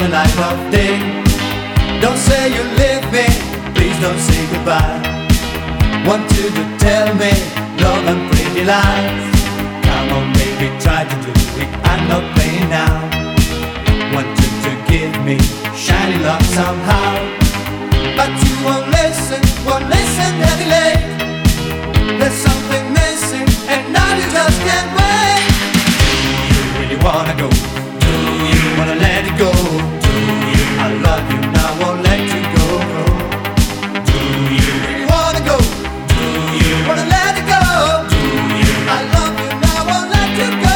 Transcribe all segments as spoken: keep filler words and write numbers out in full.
light of day. Don't say you leave me, please don't say goodbye. Want you to tell me love and pretty lies. Come on baby, try to do it, I'm not playing now. Want you to give me shiny love somehow, but you won't listen, won't listen any late. There's something missing and now you just can't wait. Do you really wanna go? Do you wanna let it go? Do you? I love you now, won't let you go. Do you really wanna go? Do you wanna let it go? Do you? I love you now, won't let you go.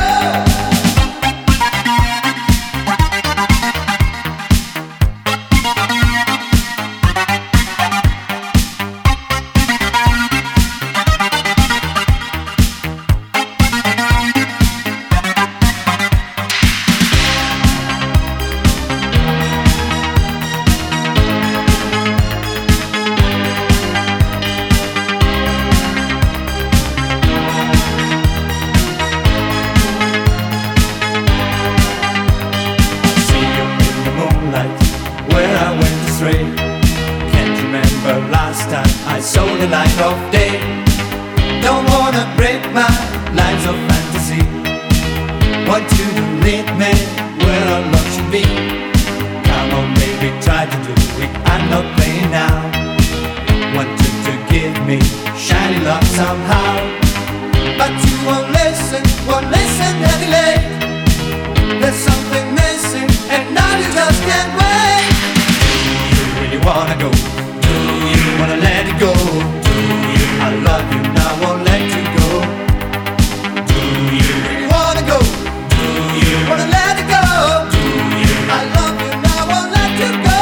Where I went astray, can't remember last time I saw the light of day. Don't wanna break my lines of fantasy. Want you to lead me where our love should be. Come on baby, try to do it, I'm not playing now. Want you to give me shiny love somehow, but you won't listen, won't listen any late. There's something missing and now you just can't wait. Do you wanna go? Do you wanna let it go? Do you? I love you now, won't let you go. Do you really wanna go? Do you wanna let it go? Do you? I love you now, won't let you go.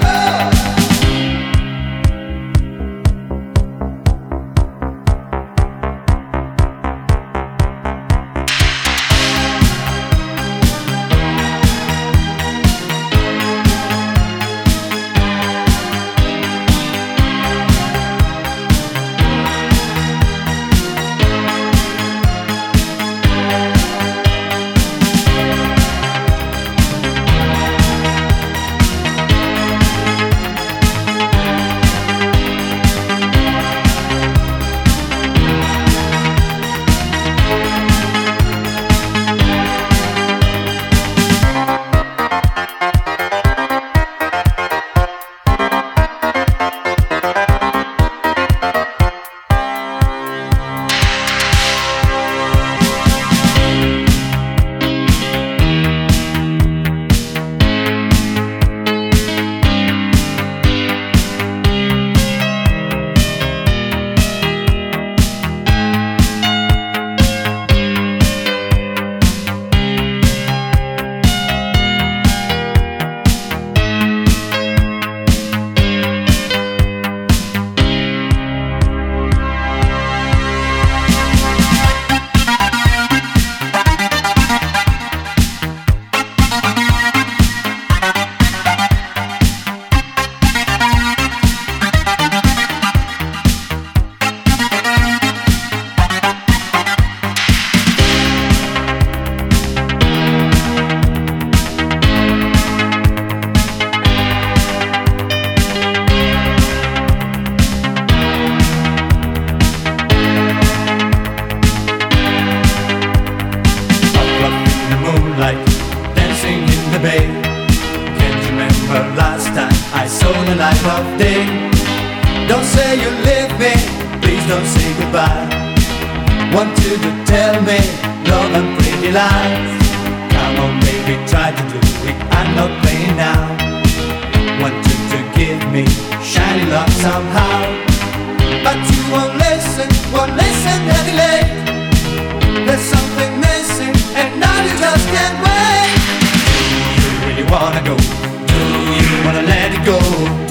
Dancing in the bay. Can't remember last time I saw the light of day. Don't say you leave me, please don't say goodbye. Want you to tell me love and pretty lies. Come on baby, try to do it, I'm not playing now. Want you to give me shiny love somehow, but you won't listen, won't listen any late. There's something missing and now you just can't wait. Do you really wanna go? Do you wanna let it go?